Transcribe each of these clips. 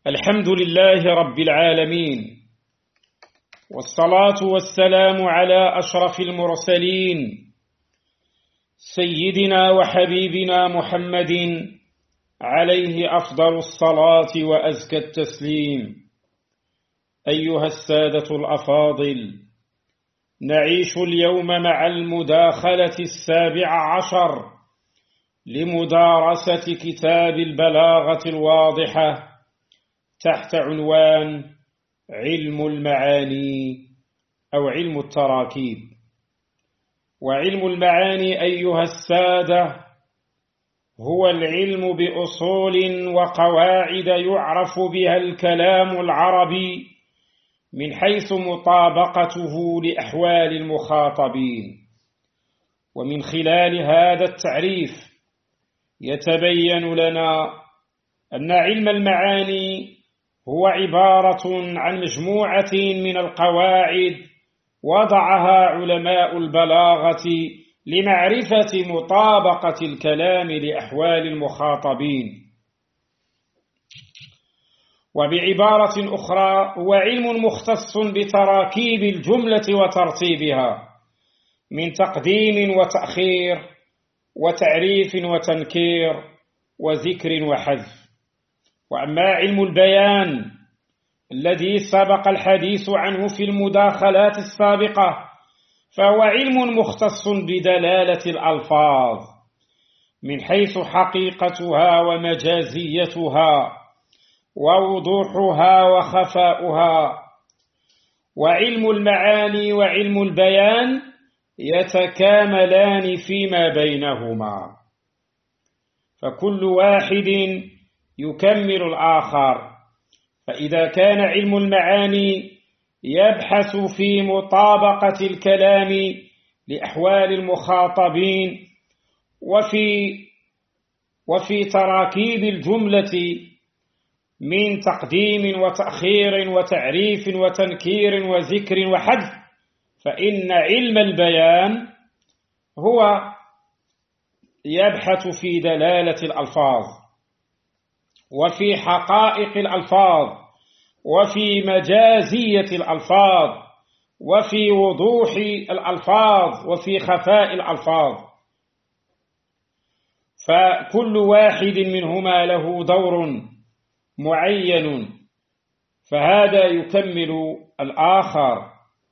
الحمد لله رب العالمين، والصلاة والسلام على أشرف المرسلين سيدنا وحبيبنا محمد عليه أفضل الصلاة وأزكى التسليم. أيها السادة الأفاضل، نعيش اليوم مع المداخلة 17 لمدارسة كتاب البلاغة الواضحة تحت عنوان علم المعاني أو علم التراكيب. وعلم المعاني أيها السادة هو العلم بأصول وقواعد يعرف بها الكلام العربي من حيث مطابقته لأحوال المخاطبين، ومن خلال هذا التعريف يتبين لنا أن علم المعاني هو عبارة عن مجموعة من القواعد وضعها علماء البلاغة لمعرفة مطابقة الكلام لأحوال المخاطبين. وبعبارة أخرى هو علم مختص بتراكيب الجملة وترتيبها من تقديم وتأخير وتعريف وتنكير وذكر وحذف. وأما علم البيان الذي سبق الحديث عنه في المداخلات السابقة فهو علم مختص بدلالة الألفاظ من حيث حقيقتها ومجازيتها ووضوحها وخفاؤها. وعلم المعاني وعلم البيان يتكاملان فيما بينهما، فكل واحد يكمل الآخر. فإذا كان علم المعاني يبحث في مطابقة الكلام لأحوال المخاطبين وفي تراكيب الجملة من تقديم وتأخير وتعريف وتنكير وذكر وحذف، فإن علم البيان هو يبحث في دلالة الألفاظ وفي حقائق الألفاظ وفي مجازية الألفاظ وفي وضوح الألفاظ وفي خفاء الألفاظ، فكل واحد منهما له دور معين، فهذا يكمل الآخر.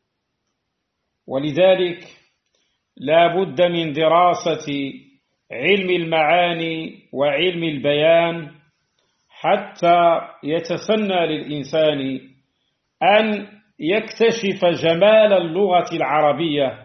ولذلك لا بد من دراسة علم المعاني وعلم البيان حتى يتسنى للإنسان أن يكتشف جمال اللغة العربية.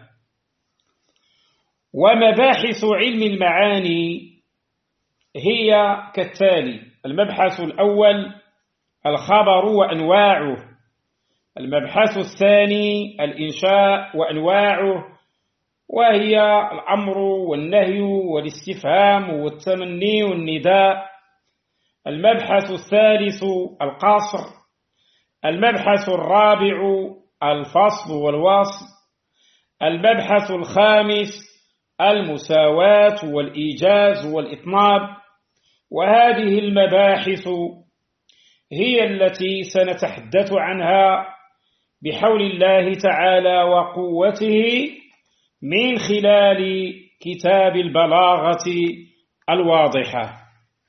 ومباحث علم المعاني هي كالتالي: المبحث الأول الخبر وأنواعه، المبحث الثاني الإنشاء وأنواعه وهي الأمر والنهي والاستفهام والتمني والنداء، المبحث الثالث القصر، المبحث الرابع الفصل والوصل، المبحث الخامس المساواة والإيجاز والإطناب. وهذه المباحث هي التي سنتحدث عنها بحول الله تعالى وقوته من خلال كتاب البلاغة الواضحة.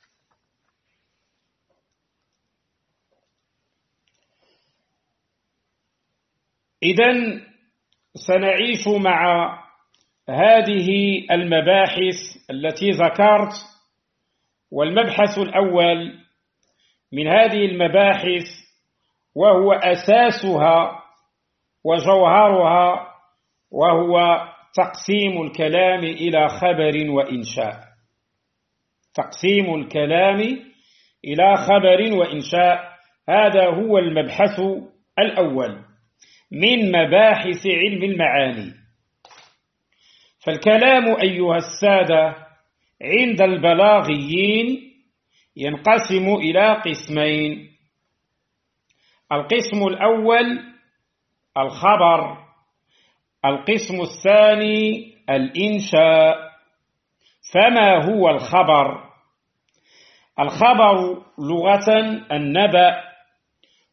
إذن سنعيش مع هذه المباحث التي ذكرت. والمبحث الأول من هذه المباحث وهو أساسها وجوهرها وهو تقسيم الكلام إلى خبر وإنشاء. تقسيم الكلام إلى خبر وإنشاء، هذا هو المبحث الأول من مباحث علم المعاني. فالكلام أيها السادة عند البلاغيين ينقسم إلى قسمين: القسم الأول الخبر، القسم الثاني الإنشاء. فما هو الخبر؟ الخبر لغة النبأ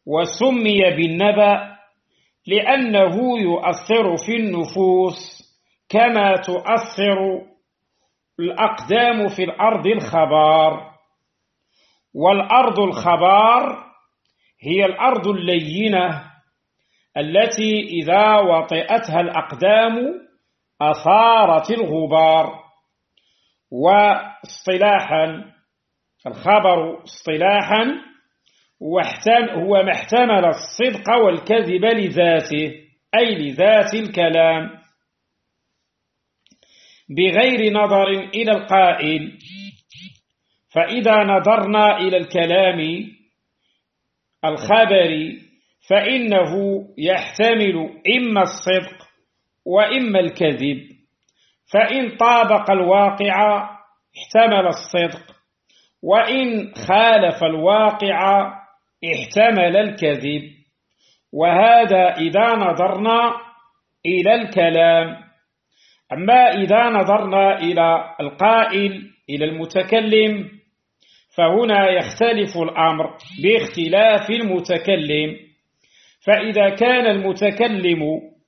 وسمي بالنبأ لأنه يؤثر في النفوس كما تؤثر الأقدام في الأرض الخبار. والأرض الخبار هي الأرض اللينة التي إذا وطئتها الأقدام أثارت الغبار. واصطلاحا الخبر اصطلاحا هو ما احتمل الصدق والكذب لذاته، أي لذات الكلام، بغير نظر إلى القائل. فإذا نظرنا إلى الكلام الخبري فإنه يحتمل إما الصدق وإما الكذب، فإن طابق الواقع احتمل الصدق، وإن خالف الواقع احتمل الكذب. وهذا إذا نظرنا إلى الكلام. أما إذا نظرنا إلى القائل، إلى المتكلم، فهنا يختلف الأمر باختلاف المتكلم. فإذا كان المتكلم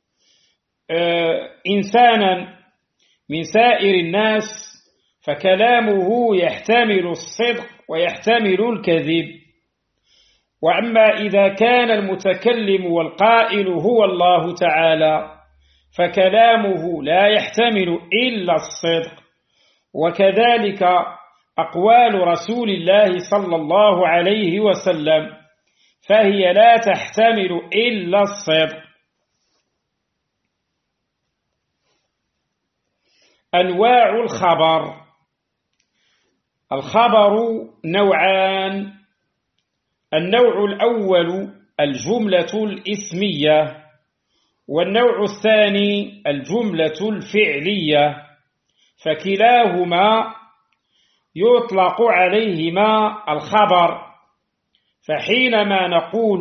إنسانا من سائر الناس فكلامه يحتمل الصدق ويحتمل الكذب. وأما إذا كان المتكلم والقائل هو الله تعالى فكلامه لا يحتمل إلا الصدق. وكذلك أقوال رسول الله صلى الله عليه وسلم فهي لا تحتمل إلا الصدق. أنواع الخبر. الخبر نوعان: النوع الأول الجملة الإسمية، والنوع الثاني الجملة الفعلية، فكلاهما يطلق عليهما الخبر. فحينما نقول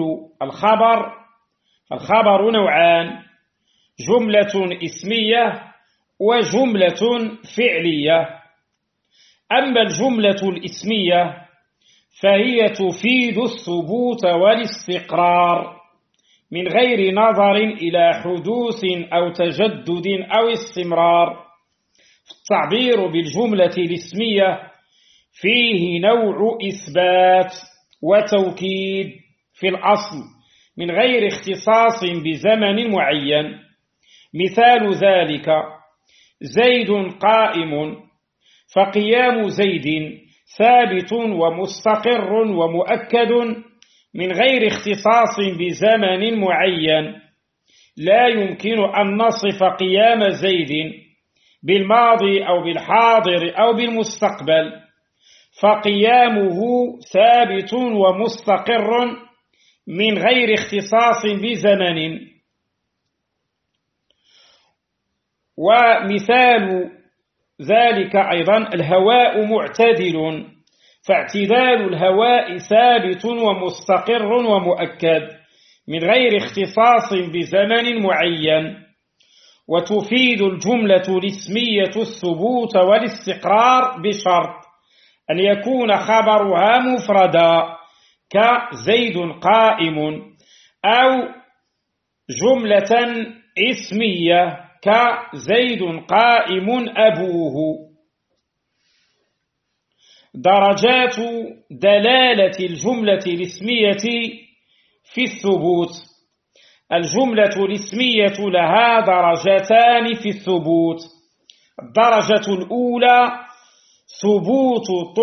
الخبر نوعان: جملة إسمية وجملة فعلية. أما الجملة الإسمية فهي تفيد الثبوت والاستقرار من غير نظر إلى حدوث أو تجدد أو استمرار. التعبير بالجملة الإسمية فيه نوع إثبات وتوكيد في الأصل من غير اختصاص بزمن معين. مثال ذلك: زيد قائم، فقيام زيد ثابت ومستقر ومؤكد من غير اختصاص بزمن معين. لا يمكن أن نصف قيام زيد بالماضي أو بالحاضر أو بالمستقبل، فقيامه ثابت ومستقر من غير اختصاص بزمن. ومثال ذلك أيضا الهواء معتدل، فاعتدال الهواء ثابت ومستقر ومؤكد من غير اختصاص بزمن معين. وتفيد الجملة الاسمية الثبوت والاستقرار بشرط أن يكون خبرها مفردا كزيد قائم، أو جملة اسمية كزيد قائم أبوه. درجات دلالة الجملة الاسمية في الثبوت. الجملة الاسمية لها درجتان في الثبوت. الدرجة الأولى ثبوت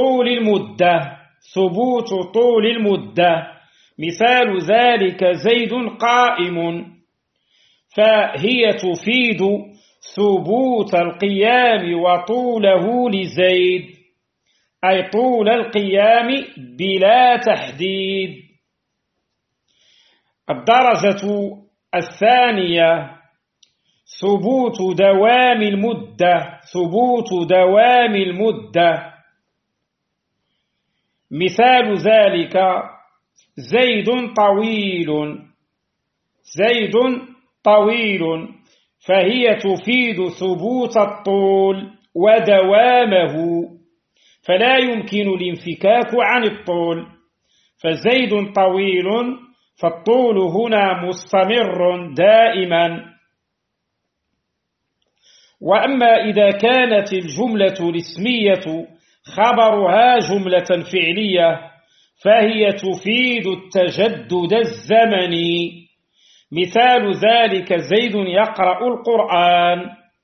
طول المدة. مثال ذلك زيد قائم، فهي تفيد ثبوت القيام وطوله لزيد، أي طول القيام بلا تحديد. الدرجة الثانية ثبوت دوام المدة. مثال ذلك زيد طويل، فهي تفيد ثبوت الطول ودوامه، فلا يمكن الانفكاك عن الطول. فزيد طويل فالطول هنا مستمر دائما. وأما إذا كانت الجملة الاسمية خبرها جملة فعلية فهي تفيد التجدد الزمني. مثال ذلك زيد يقرأ القرآن،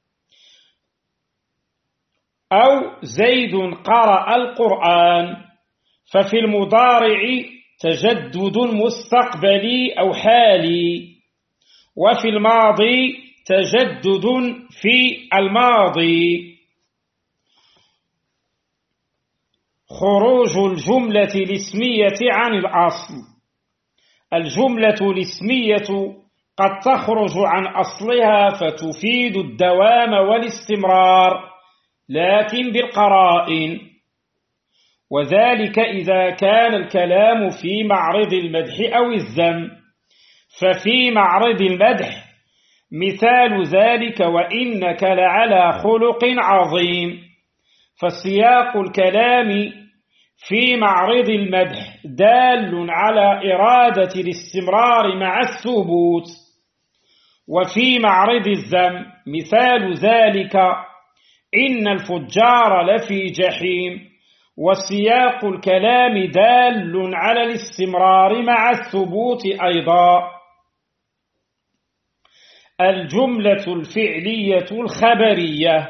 أو زيد قرأ القرآن، ففي المضارع تجدد مستقبلي أو حالي، وفي الماضي تجدد في الماضي. خروج الجملة الاسمية عن الأصل. الجملة الاسمية قد تخرج عن أصلها فتفيد الدوام والاستمرار، لكن بالقرائن، وذلك إذا كان الكلام في معرض المدح أو الذم. ففي معرض المدح مثال ذلك وإنك لعلى خلق عظيم، فسياق الكلام في معرض المدح دال على إرادة الاستمرار مع الثبوت. وفي معرض الذم مثال ذلك إن الفجار لفي جحيم، وسياق الكلام دال على الاستمرار مع الثبوت أيضا. الجملة الفعلية الخبرية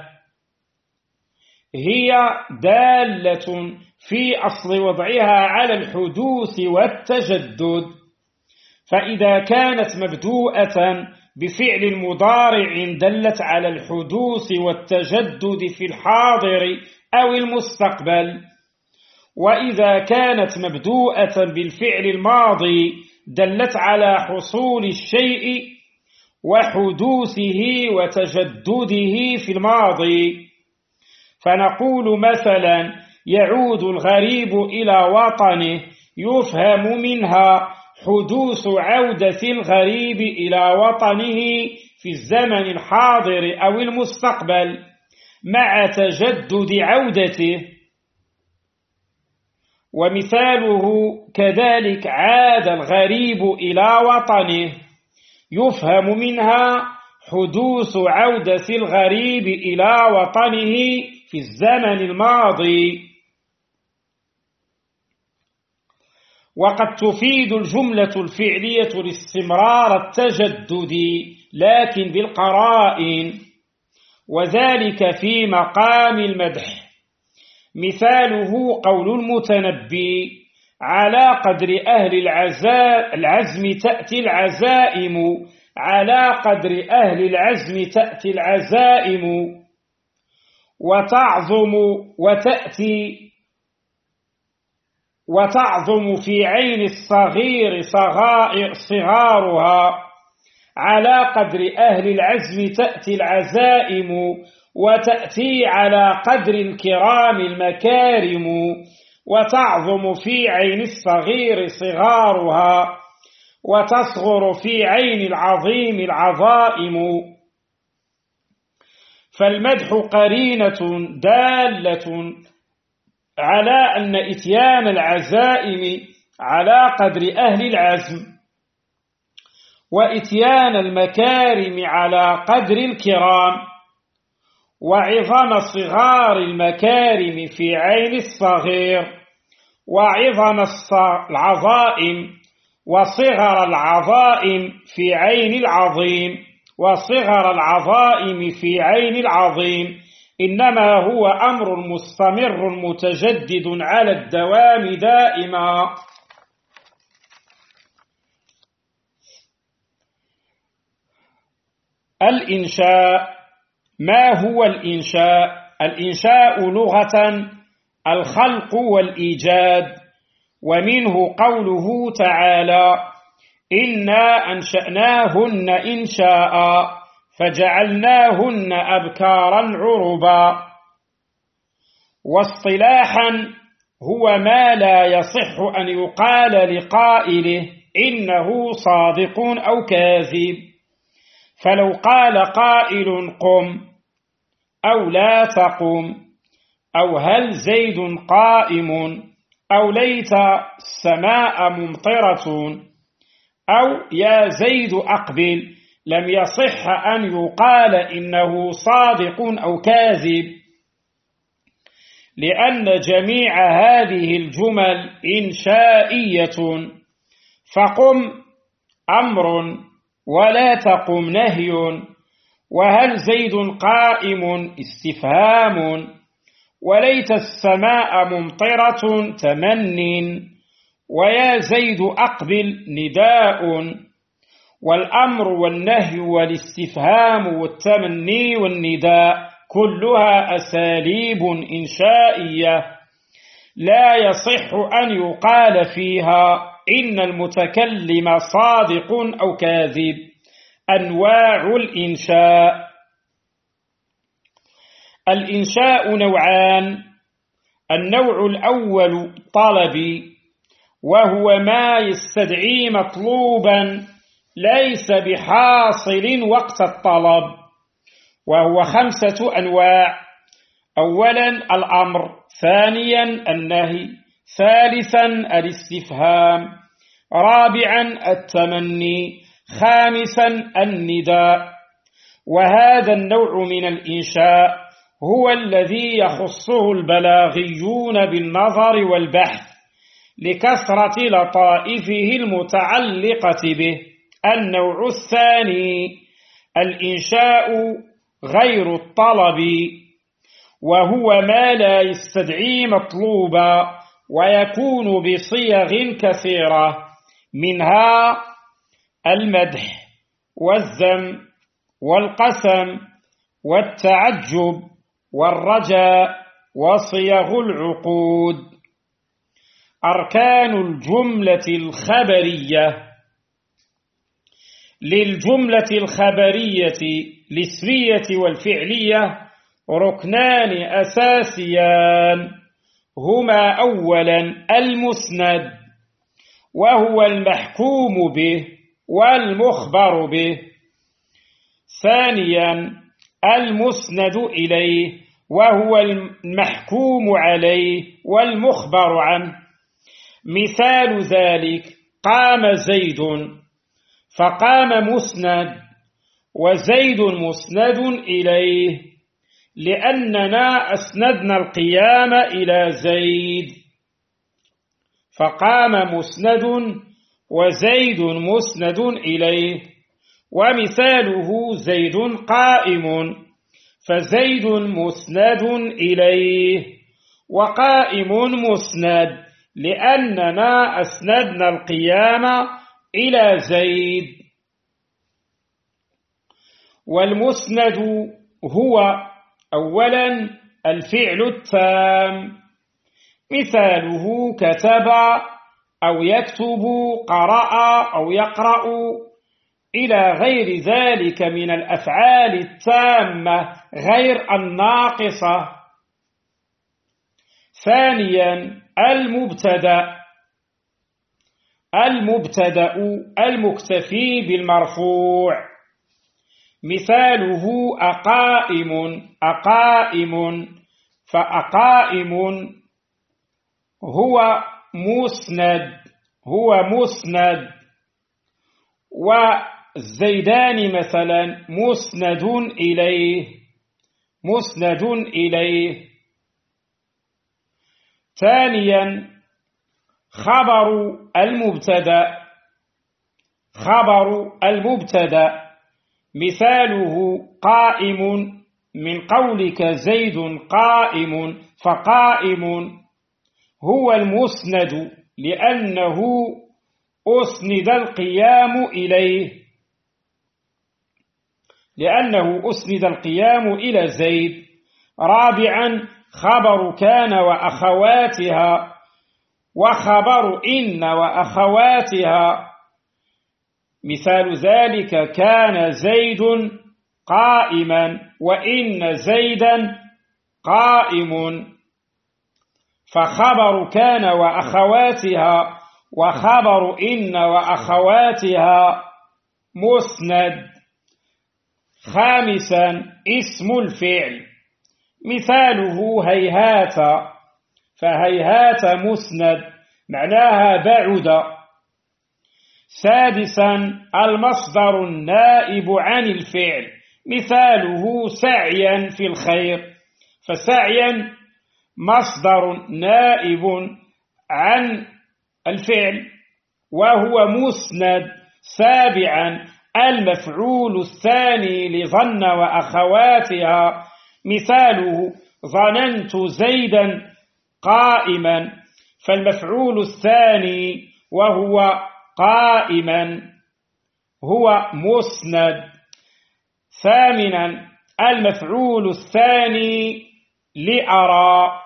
هي دالة في أصل وضعها على الحدوث والتجدد، فإذا كانت مبدوءة بفعل مضارع دلت على الحدوث والتجدد في الحاضر أو المستقبل، وإذا كانت مبدوءة بالفعل الماضي دلت على حصول الشيء وحدوثه وتجدده في الماضي. فنقول مثلا يعود الغريب إلى وطنه، يفهم منها حدوث عودة الغريب إلى وطنه في الزمن الحاضر أو المستقبل مع تجدد عودته. ومثاله كذلك عاد الغريب إلى وطنه، يفهم منها حدوث عودة الغريب إلى وطنه في الزمن الماضي. وقد تفيد الجملة الفعلية الاستمرار التجددي لكن بالقرائن، وذلك في مقام المدح. مثاله قول المتنبي على قدر أهل العزم تأتي العزائم، على قدر أهل العزم تأتي العزائم، وتعظم في عين الصغير صغارها. على قدر أهل العزم تأتي العزائم، وتأتي على قدر الكرام المكارم، وتعظم في عين الصغير صغارها، وتصغر في عين العظيم العظائم. فالمدح قرينة دالة على أن إتيان العزائم على قدر أهل العزم، وإتيان المكارم على قدر الكرام، وعظم صغار المكارم في عين الصغير، وعظم العظائم وصغر العظائم في عين العظيم، وصغر العظائم في عين العظيم، إنما هو أمر مستمر متجدد على الدوام دائما. الإنشاء. ما هو الإنشاء؟ الإنشاء لغة الخلق والإيجاد، ومنه قوله تعالى إنا أنشأناهن إنشاء فجعلناهن أبكارا عربا. واصطلاحا هو ما لا يصح أن يقال لقائله إنه صادق أو كاذب، فلو قال قائل قم أو لا تقم، أو هل زيد قائم، أو ليت السماء ممطرة، أو يا زيد أقبل، لم يصح أن يقال إنه صادق أو كاذب، لأن جميع هذه الجمل إنشائية. فقم أمر ولا تقم نهي، وهل زيد قائم استفهام، وليت السماء ممطرة تمن، ويا زيد أقبل نداء. والأمر والنهي والاستفهام والتمني والنداء كلها أساليب إنشائية لا يصح أن يقال فيها إن المتكلم صادق أو كاذب. أنواع الإنشاء: الإنشاء نوعان: النوع الأول طلبي، وهو ما يستدعي مطلوبا ليس بحاصل وقت الطلب، وهو 5 أنواع: أولا الأمر، ثانيا النهي، ثالثا الاستفهام، رابعا التمني، خامسا النداء. وهذا النوع من الإنشاء هو الذي يخصه البلاغيون بالنظر والبحث لكثرة لطائفه المتعلقة به. النوع الثاني الإنشاء غير الطلب، وهو ما لا يستدعي مطلوبا، ويكون بصيغ كثيرة، منها المدح والذم والقسم والتعجب والرجاء وصيغ العقود. أركان الجملة الخبرية: للجملة الخبرية الاسمية والفعلية ركنان أساسيان، هما أولا المسند، وهو المحكوم به والمخبر به، ثانيا المسند إليه، وهو المحكوم عليه والمخبر عنه. مثال ذلك: قام زيد، فقام مسند، وزيد مسند إليه، لأننا أسندنا القيام إلى زيد، فقام مسند وزيد مسند إليه. ومثاله: زيد قائم، فزيد مسند إليه، وقائم مسند، لأننا أسندنا القيام إلى زيد. والمسند هو أولا الفعل التام، مثاله: كتب أو يكتب، قرأ أو يقرأ، إلى غير ذلك من الأفعال التامة غير الناقصة. ثانيا المبتدأ المكتفي بالمرفوع، مثاله: أقائم، فأقائم هو مسند، والزيدان مثلا مسند إليه. ثانيا خبر المبتدأ، مثاله: قائم، من قولك زيد قائم، فقائم هو المسند، لأنه أسند القيام إلى زيد. رابعا خبر كان وأخواتها، وخبر إن وأخواتها، مثال ذلك: كان زيد قائما، وإن زيدا قائم، فخبر كان وأخواتها وخبر إن وأخواتها مسند. خامسا اسم الفعل، مثاله: هيهات، فهيهات مسند، معناها بعد. سادسا المصدر النائب عن الفعل، مثاله سعيا في الخير، فسعيا مصدر نائب عن الفعل وهو مسند. سابعا المفعول الثاني لظن وأخواتها، مثاله ظننت زيدا قائما، فالمفعول الثاني وهو قائما هو مسند. ثامنا المفعول الثاني لأرى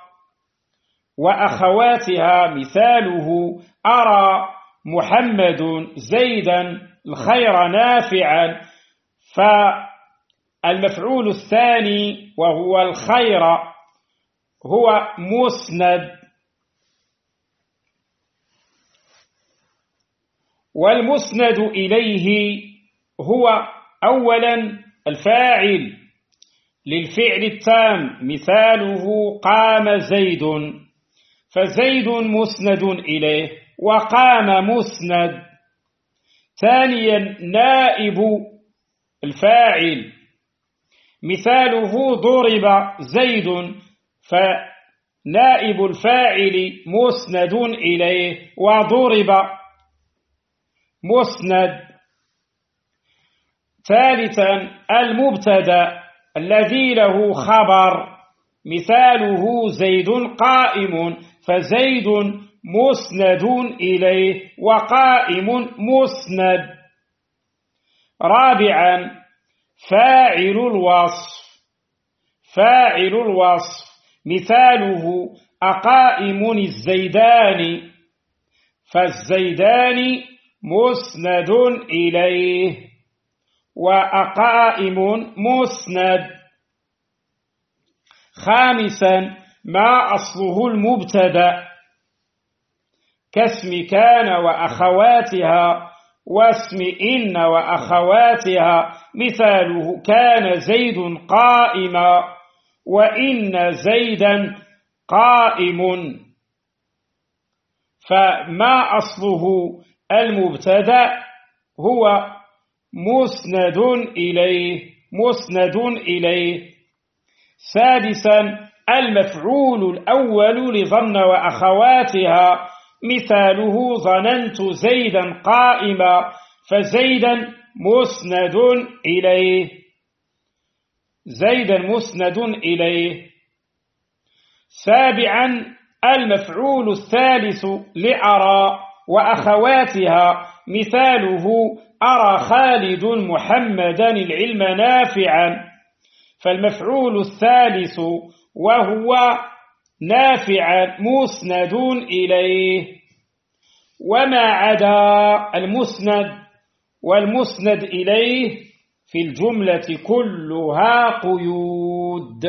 وأخواتها، مثاله أرى محمد زيدا الخير نافعا، فالمفعول الثاني وهو الخير هو مسند. والمسند إليه هو أولا الفاعل للفعل التام، مثاله قام زيد، فزيد مسند إليه وقام مسند. ثانيا نائب الفاعل، مثاله ضرب زيد، فنائب الفاعل مسند إليه وضرب مسند. ثالثا المبتدأ الذي له خبر، مثاله زيد قائم، فزيد مسند إليه وقائم مسند. رابعا فاعل الوصف، مثاله أقائم الزيدان، فالزيدان مسند إليه وأقائم مسند. خامسا ما أصله المبتدأ كاسم كان وأخواتها واسم إن وأخواتها، مثاله كان زيد قائما وإن زيدا قائم، فما أصله المبتدأ هو مسند إليه. سادسا المفعول الأول لظن وأخواتها، مثاله ظننت زيدا قائما، فزيدا مسند إليه. سابعا المفعول الثالث لأرى وأخواتها، مثاله أرى خالد محمدا العلم نافعا، فالمفعول الثالث وهو نافعا مسند إليه. وما عدا المسند والمسند إليه في الجملة كلها قيود،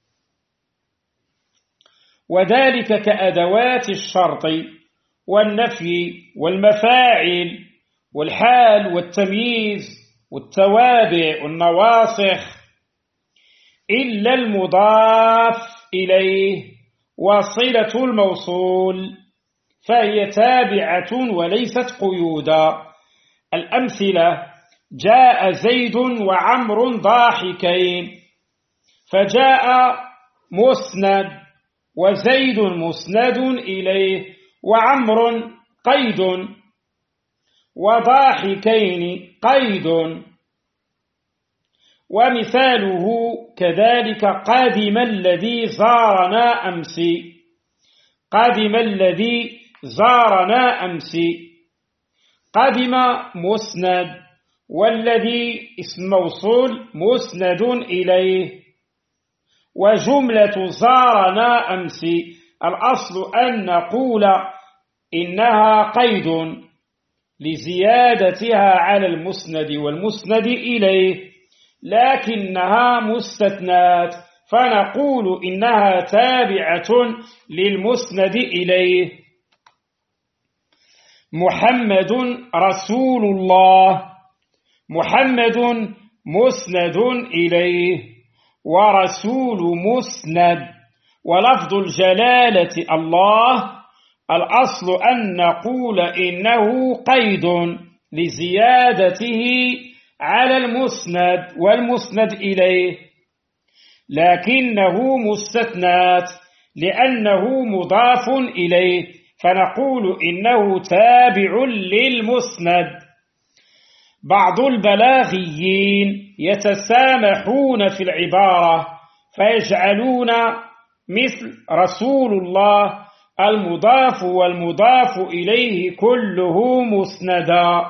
وذلك كأدوات الشرط والنفي والمفاعل والحال والتمييز والتوابع والنواسخ، إلا المضاف إليه وصلة الموصول، فهي تابعة وليست قيودا. الأمثلة: جاء زيد وعمر ضاحكين، فجاء مسند وزيد مسند إليه وعمر قيد وضاحكين قيد. ومثاله كذلك قادم الذي زارنا أمس، قادم مسند والذي اسم موصول مسند إليه. وجملة زارنا أمس الأصل أن نقول إنها قيد لزيادتها على المسند والمسند إليه، لكنها مستثنات، فنقول إنها تابعة للمسند إليه. محمد رسول الله، محمد مسند إليه ورسول مسند. ولفظ الجلالة الله الأصل أن نقول إنه قيد لزيادته على المسند والمسند إليه، لكنه مستثنات لأنه مضاف إليه، فنقول إنه تابع للمسند. بعض البلاغيين يتسامحون في العبارة فيجعلون مثل رسول الله المضاف والمضاف إليه كله مسندا.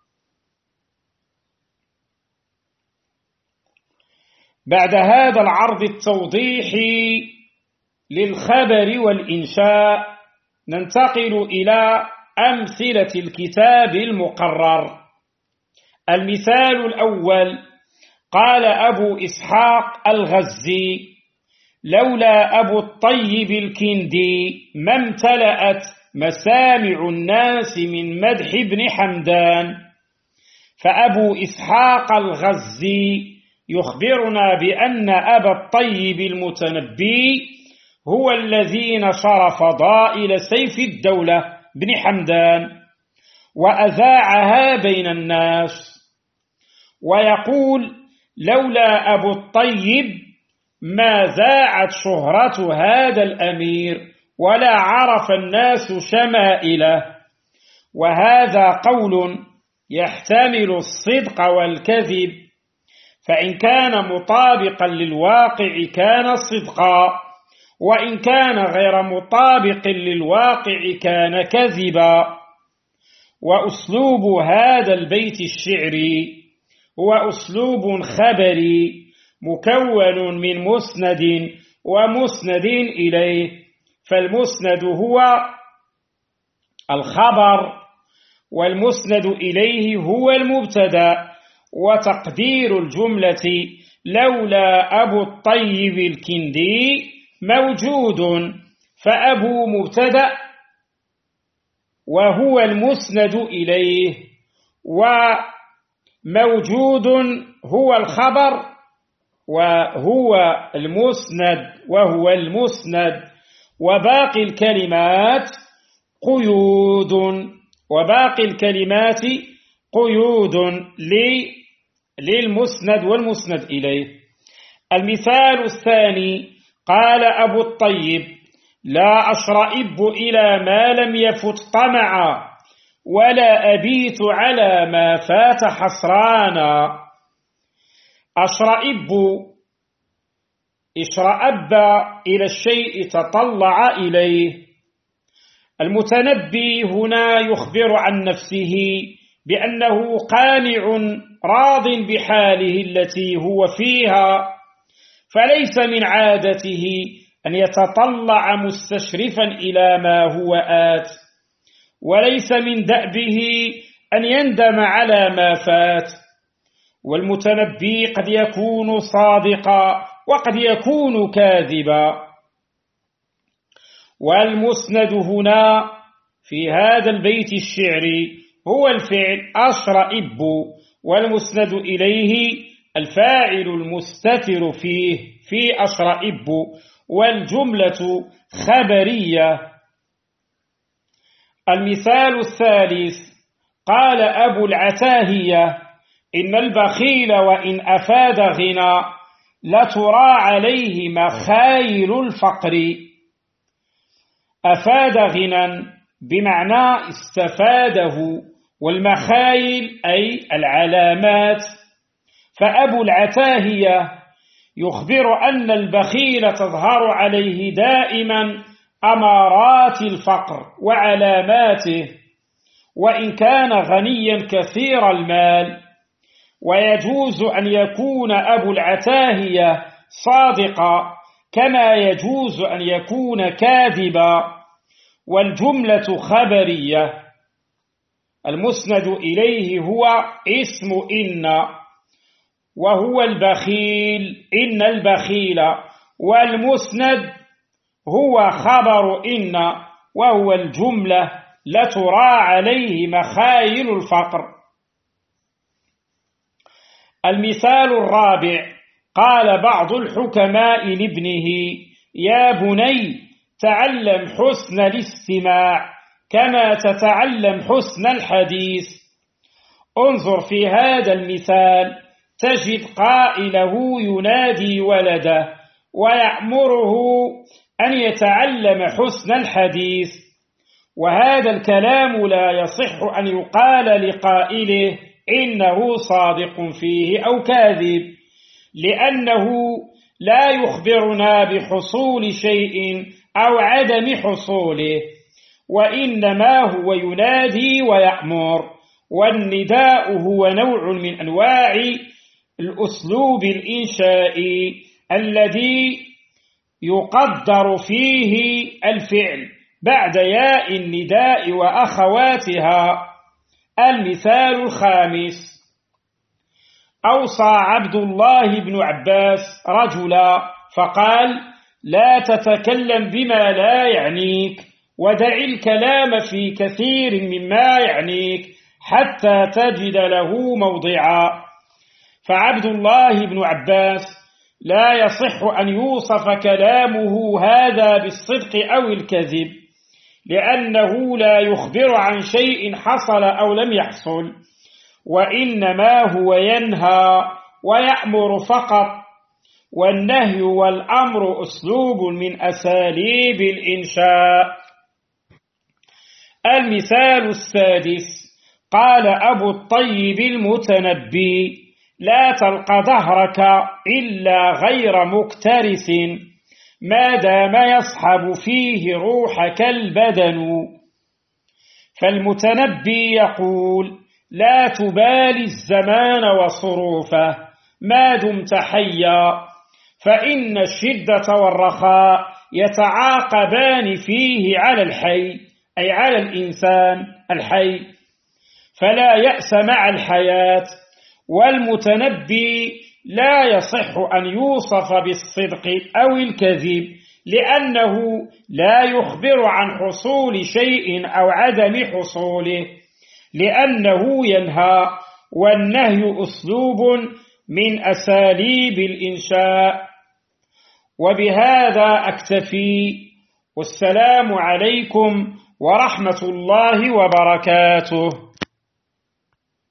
بعد هذا العرض التوضيحي للخبر والإنشاء ننتقل إلى أمثلة الكتاب المقرر. المثال الأول: قال أبو إسحاق الغزي: لولا أبو الطيب الكندي ما امتلأت مسامع الناس من مدح ابن حمدان. فأبو إسحاق الغزي يخبرنا بأن أبا الطيب المتنبي هو الذي نشر فضائل سيف الدولة بن حمدان وأذاعها بين الناس، ويقول: لولا أبو الطيب ما ذاعت شهرة هذا الأمير ولا عرف الناس شمائله. وهذا قول يحتمل الصدق والكذب، فإن كان مطابقا للواقع كان صدقا، وإن كان غير مطابق للواقع كان كذبا. وأسلوب هذا البيت الشعري هو أسلوب خبري مكون من مسند ومسند إليه، فالمسند هو الخبر والمسند إليه هو المبتدأ. وتقدير الجملة: لولا أبو الطيب الكندي موجود، فأبو مبتدأ وهو المسند إليه، وموجود هو الخبر وهو المسند وباقي الكلمات قيود للمسند والمسند إليه. المثال الثاني: قال أبو الطيب: لا أشرئب إلى ما لم يفت طمعا، ولا أبيت على ما فات حسرانا. اشرأب إلى الشيء تطلع إليه. المتنبي هنا يخبر عن نفسه بأنه قانع راض بحاله التي هو فيها، فليس من عادته أن يتطلع مستشرفا إلى ما هو آت، وليس من دأبه أن يندم على ما فات. والمتنبي قد يكون صادقا وقد يكون كاذبا. والمسند هنا في هذا البيت الشعري هو الفعل أشرئب، والمسند إليه الفاعل المستتر فيه في أشرئب، والجملة خبرية. المثال الثالث: قال أبو العتاهية: إن البخيل وإن أفاد غنى لترى عليه مخايل الفقر. أفاد غنى بمعنى استفاده، والمخايل أي العلامات. فأبو العتاهية يخبر أن البخيل تظهر عليه دائما أمارات الفقر وعلاماته، وإن كان غنيا كثير المال. ويجوز أن يكون أبو العتاهية صادقا كما يجوز أن يكون كاذبا. والجملة خبرية. المسند إليه هو اسم إن، وهو البخيل، إن البخيل. والمسند هو خبر إن، وهو الجملة لترى عليه مخايل الفقر. المثال الرابع: قال بعض الحكماء لابنه: يا بني تعلم حسن الاستماع كما تتعلم حسن الحديث. انظر في هذا المثال تجد قائله ينادي ولده ويأمره أن يتعلم حسن الحديث، وهذا الكلام لا يصح أن يقال لقائله إنه صادق فيه أو كاذب، لأنه لا يخبرنا بحصول شيء أو عدم حصوله، وإنما هو ينادي ويأمر، والنداء هو نوع من أنواع الأسلوب الإنشائي الذي يقدر فيه الفعل بعد ياء النداء وأخواتها. المثال الخامس: أوصى عبد الله بن عباس رجلا فقال: لا تتكلم بما لا يعنيك، ودع الكلام في كثير مما يعنيك حتى تجد له موضعا. فعبد الله بن عباس لا يصح أن يوصف كلامه هذا بالصدق أو الكذب، لأنه لا يخبر عن شيء حصل أو لم يحصل، وإنما هو ينهى ويأمر فقط، والنهي والأمر أسلوب من أساليب الإنشاء. المثال السادس: قال أبو الطيب المتنبي: لا تلق ظهرك إلا غير مكترث ما دام يصحب فيه روحك البدن. فالمتنبي يقول: لا تبالي الزمان وصروفه ما دمت حيا، فإن الشدة والرخاء يتعاقبان فيه على الحي، أي على الإنسان الحي، فلا يأس مع الحياة. والمتنبي لا يصح أن يوصف بالصدق أو الكذب، لأنه لا يخبر عن حصول شيء أو عدم حصوله، لأنه ينهى، والنهي أسلوب من أساليب الإنشاء. وبهذا أكتفي، والسلام عليكم ورحمة الله وبركاته.